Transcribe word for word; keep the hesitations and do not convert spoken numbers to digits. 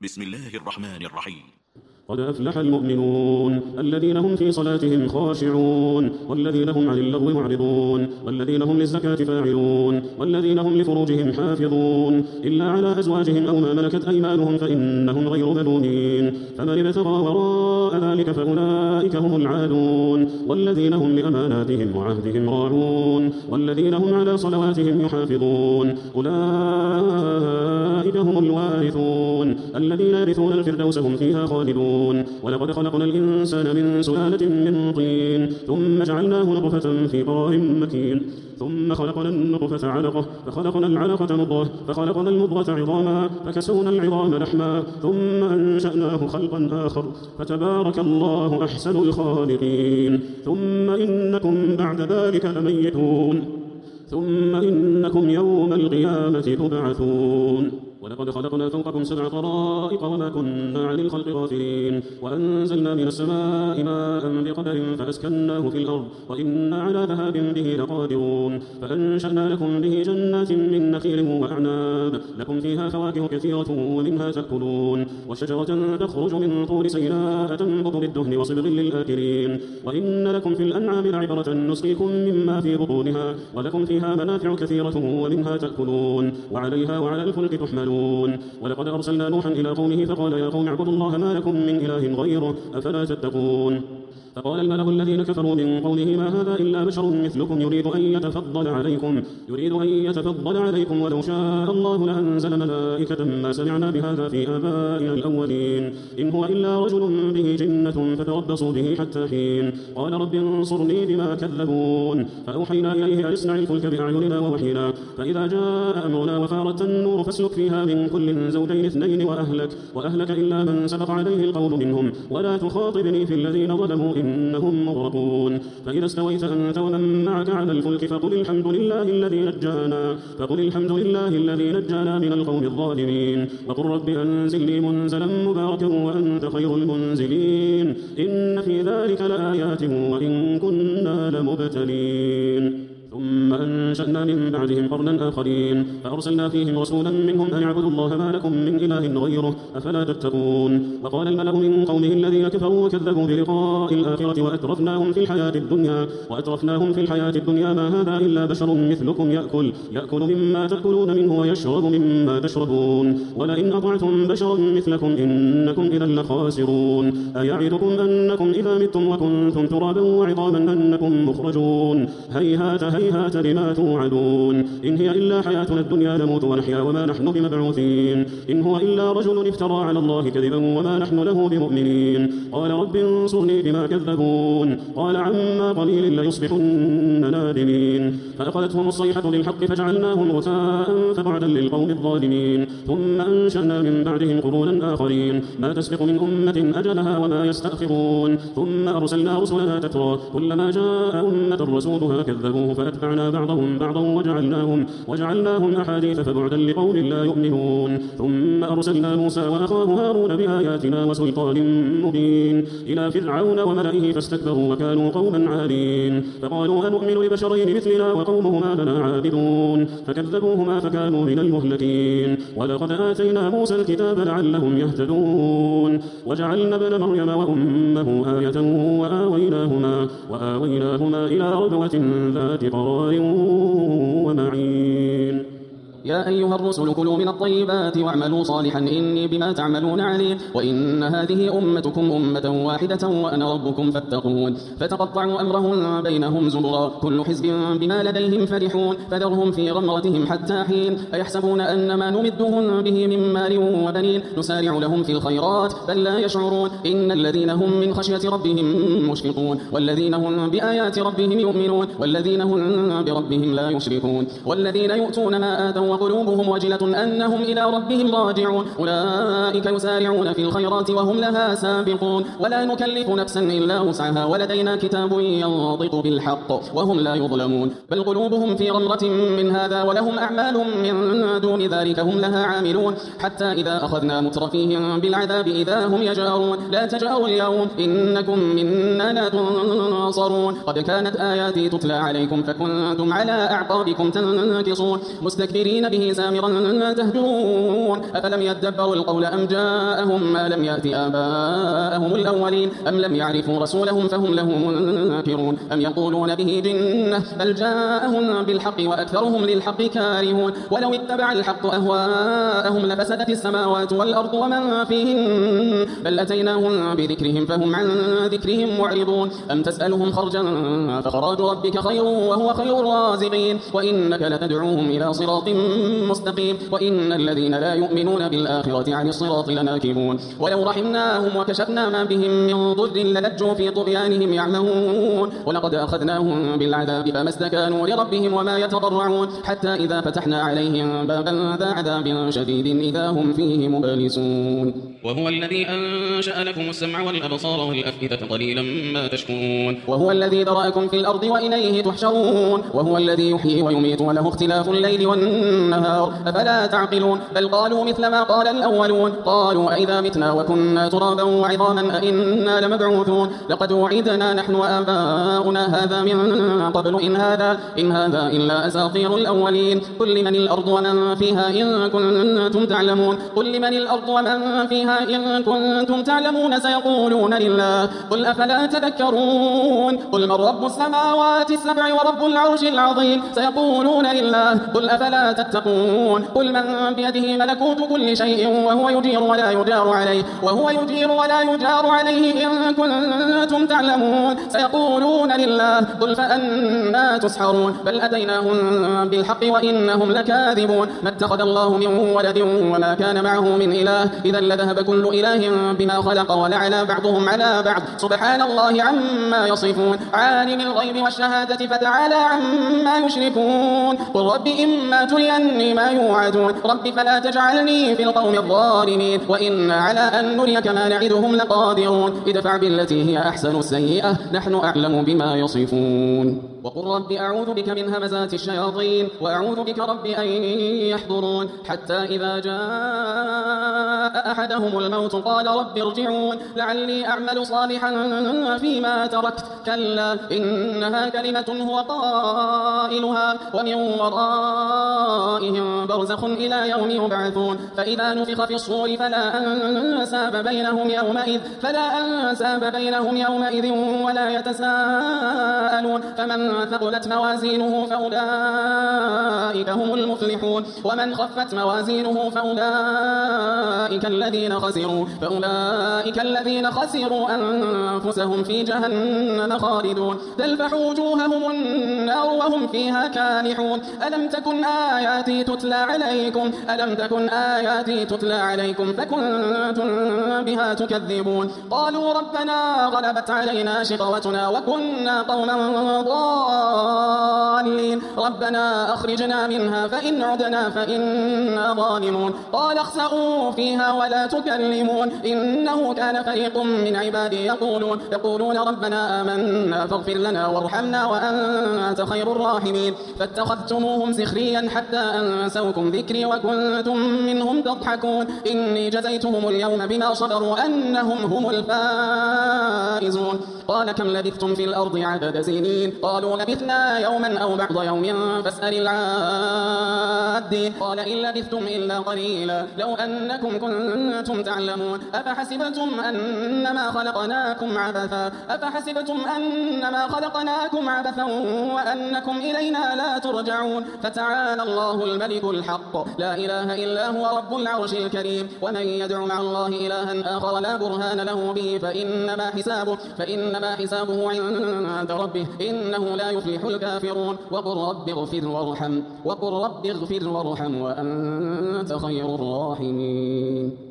بسم الله الرحمن الرحيم. قد أفلح المؤمنون الذين هم في صلاتهم خاشعون والذين هم عن اللغو معرضون والذين هم للزكاة فاعلون والذين هم لفروجهم حافظون إلا على أزواجهم أو ما ملكت أيمانهم فإنهم غير ملومين فمن ابتغى وراء ذلك فأولئك هم العادون والذين هم لأماناتهم وعهدهم راعون والذين هم على صلواتهم يحافظون أولئك هم الوارثون الذين يرثون الفردوس هم فيها خالدون. ولقد خلقنا الإنسان من سلالة من طين ثم جعلناه نطفة في قرار مكين ثم خلقنا النطفة علقة فخلقنا العلقة مضغة فخلقنا المضغة عظاما فكسونا العظام لحما ثم أنشأناه خلقا آخر فتبارك الله أحسن الخالقين. ثم إنكم بعد ذلك لميتون ثم إنكم يوم القيامة تبعثون. ولقد خلقنا فوقكم سبع طرائق وما كنا عن الخلق غافلين وأنزلنا من السماء ماء بقدر فأسكناه في الأرض وإنا على ذهاب به لقادرون فأنشأنا لكم به جنات من نخيل وأعناب لكم فيها فواكه كثيرة ومنها تأكلون وشجرة تخرج من طور سيناء تنبت بالدهن وصبغ للآكلين وإن لكم في الأنعام لعبرة نسقيكم مما في بطونها ولكم فيها منافع كثيرة ومنها تأكلون وعليها وعلى الفلك تحملون. ولقد أرسلنا نوحا إلى قومه فقال يا قوم اعبدوا الله ما لكم من إله غيره أفلا تتقون. فقال الملأ الذين كفروا من قومه ما هذا إلا بشر مثلكم يريد أن يتفضل عليكم يريد أن يتفضل عليكم ولو شاء الله لأنزل ملائكة ما سمعنا بهذا في آبائنا الأولين إن هو إلا رجل به جنة فتربصوا به حتى حين. قال رب انصرني بما كذبون فأوحينا إليه أن اصنع الفلك بأعيننا ووحينا فإذا جاء أمرنا وفارت النور فاسلك فيها من كل زوجين اثنين وأهلك وأهلك إلا من سبق عليه القول منهم ولا تخاطبني في الذين ظلموا إنهم مغرقون. فإذا استويت أنت ومن معك على الفلك فقل الحمد لله الذي نجانا فقل الحمد لله الذي نجانا من القوم الظالمين وقل رب أنزلني منزلا مباركا وأنت خير المنزلين إن في ذلك لآيات وإن كنا لمبتلين. ثم أنشأنا من بعدهم قرنا آخرين فأرسلنا فيهم رسولا منهم أن اعبدوا الله ما لكم من إله غيره أفلا تتقون. وقال الملأ من قومه الذين كفروا وكذبوا بلقاء الآخرة وأترفناهم في الحياة الدنيا وأترفناهم في الحياة الدنيا ما هذا إلا بشر مثلكم يأكل يأكل مما تأكلون منه ويشرب مما تشربون ولئن أطعتم بشرا مثلكم إنكم إذا لخاسرون. أيعدكم أنكم إذا متم وكنتم ترابا وعظاما أنكم مخرجون هيهات هيهات لما توعدون إن هي إلا حياتنا الدنيا نموت ونحيا وما نحن بمبعوثين إن هو إلا رجل افترى على الله كذبا وما نحن له بمؤمنين. قال رب انصرني بما كذبون قال عما قليل ليصبحن نادمين. فأخذتهم الصيحة بالحق فجعلناهم غثاء فبعدا للقوم الظالمين. ثم أنشأنا من بعدهم قرونا آخرين ما تسبق من أمة أجلها وما يستأخرون. ثم أرسلنا رسلنا تترى كلما جاء أمة رسولها كذبوه فأتبعنا بعضهم بعضا وجعلناهم, وجعلناهم أحاديث فبعدا لقوم لا يؤمنون. ثم أرسلنا موسى وأخاه هارون بآياتنا وسلطان مبين إلى فرعون وملئه فاستكبروا وكانوا قوما عالين فقالوا أنؤمن لبشرين مثلنا وقومهما لنا عابدون فكذبوهما فكانوا من المهلكين. ولقد آتينا موسى الكتاب لعلهم يهتدون وجعلنا ابن مريم وأمه آية وآويناهما, وآويناهما إلى ربوة ذات قرار ومعين. يا أيها الرسل كلوا من الطيبات واعملوا صالحا إني بما تعملون عليم وإن هذه أمتكم أمة واحدة وأنا ربكم فاتقون. فتقطعوا أمرهم بينهم زبرا كل حزب بما لديهم فرحون فذرهم في غمرتهم حتى حين. أيحسبون أن ما نمدهم به من مال وبنين نسارع لهم في الخيرات بل لا يشعرون إن الذين هم من خشية ربهم مشفقون والذين هم بآيات ربهم يؤمنون والذين هم بربهم لا يشركون والذين يؤتون ما آتوا وقلوبهم وجلة أنهم إلى ربهم راجعون أولئك يسارعون في الخيرات وهم لها سابقون. ولا نكلف نفسا إلا وسعها ولدينا كتاب ينطق بالحق وهم لا يظلمون بل قلوبهم في غمرة من هذا ولهم أعمال من دون ذلك هم لها عاملون حتى إذا أخذنا مترفيهم بالعذاب إذا هم يجارون لا تجاروا اليوم إنكم منا لا تنصرون قد كانت آياتي تتلى عليكم فكنتم على أعقابكم تنكصون مستكبرين مستكبرين به سامرا تهجرون أفلم يدبروا القول أم جاءهم ما لم يأت آباءهم الأولين أم لم يعرفوا رسولهم فهم له منكرون أم يقولون به جنة بل جاءهم بالحق وأكثرهم للحق كارهون ولو اتبع الحق أهواءهم لفسدت السماوات والأرض ومن فيهن بل أتيناهم بذكرهم فهم عن ذكرهم معرضون أم تسألهم خرجا فخراج ربك خير وهو خير الرازقين وإنك لتدعوهم إلى صراط مستقيم وإن الذين لا يؤمنون بالآخرة عن الصراط لناكبون ولو رحمناهم وكشفنا ما بهم من ضر للجوا في طغيانهم يعمهون ولقد أخذناهم بالعذاب فما استكانوا لربهم وما يتضرعون حتى إذا فتحنا عليهم بابا ذا عذاب شديد إذا هم فيه مبلسون وهو الذي أنشأ لكم السمع والأبصار والأفئدة قليلا ما تشكرون وهو الذي ذرأكم في الأرض وإليه تحشرون وهو الذي يحيي ويميت وله اختلاف الليل والنهار أفلا تعقلون بل قالوا مثل ما قال الأولون قالوا أئذا متنا وكنا ترابا وعظاما أئنا لمبعوثون لقد وعدنا نحن وآباؤنا هذا من قبل إن هذا, إن هذا إلا أساطير الأولين قل لمن الأرض ومن فيها إن كنتم تعلمون قل لمن الأرض ومن فيها إن كنتم تعلمون سيقولون لله قل أفلا تذكرون قل من رب السماوات السبع ورب العرش العظيم سيقولون لله قل أفلا تتقون قل من بيده ملكوت كل شيء وهو يجير ولا يجار عليه وهو يجير ولا يجار عليه إن كنتم تعلمون سيقولون لله قل فأنا تسحرون بل أتيناهم بالحق وإنهم لكاذبون ما اتخذ الله من ولد وما كان معه من إله إذا لذهب كل إله بما خلق ولعلى بعضهم على بعض سبحان الله عما يصفون عالم الغيب والشهادة فتعالى عما يشركون قل رب إما تريني ما يوعدون رب فلا تجعلني في القوم الظالمين وإنا على أن نريك ما نعدهم لقادرون ادفع بالتي هي أحسن السيئة نحن أعلم بما يصفون وقل رب أعوذ بك من همزات الشياطين وأعوذ بك رب أن يحضرون حتى إذا جاء أحدهم الموت قال رب ارجعون لعلي أعمل صالحا فيما تركت كلا إنها كلمة هو قائلها ومن ورائهم برزخ إلى يوم يبعثون فإذا نفخ في الصور فلا أنساب بينهم يومئذ فلا أنساب بينهم يومئذ ولا يتساءلون فمن ثقلت موازينه فأولئك هم المفلحون ومن خفت موازينه فأولئك الذين خسروا فأولئك الذين خسروا أنفسهم في جهنم خالدون تلفح وجوههم النار وهم فيها كالحون ألم تكن آياتي تتلى عليكم ألم تكن آياتي تتلى عليكم فكنتم بها تكذبون قالوا ربنا غلبت علينا شقوتنا وكنا قوما ضالين ربنا أخرجنا منها فإن عدنا فإنا ظالمون قال اخسئوا فيها ولا تكلمون إنه كان فريق من عبادي يقولون يقولون ربنا آمنا فاغفر لنا وارحمنا وأنت خير الراحمين فاتخذتموهم سخريا حتى أنسوكم ذكري وكنتم منهم تضحكون إني جزيتهم اليوم بما صبروا أنهم هم الفائزون قال كم لبثتم في الأرض عدد سنين قالوا لبثنا يوما أو بعض يوم فاسأل العادين قال إن لبثتم إلا قليلا لو أنكم كنتم تعلمون أفحسبتم أنما خلقناكم عبثا أفحسبتم أنما خلقناكم عبثا وأنكم إلينا لا ترجعون فتعالى الله الملك الحق لا إله إلا هو رب العرش الكريم ومن يدعو مع الله إلها آخر لا برهان له به فإنما حسابه فإنما حسابه عند ربه إنه لا يفلح الكافرون وقل رب اغفر وارحم وقل رب اغفر وارحم وأنت خير الراحمين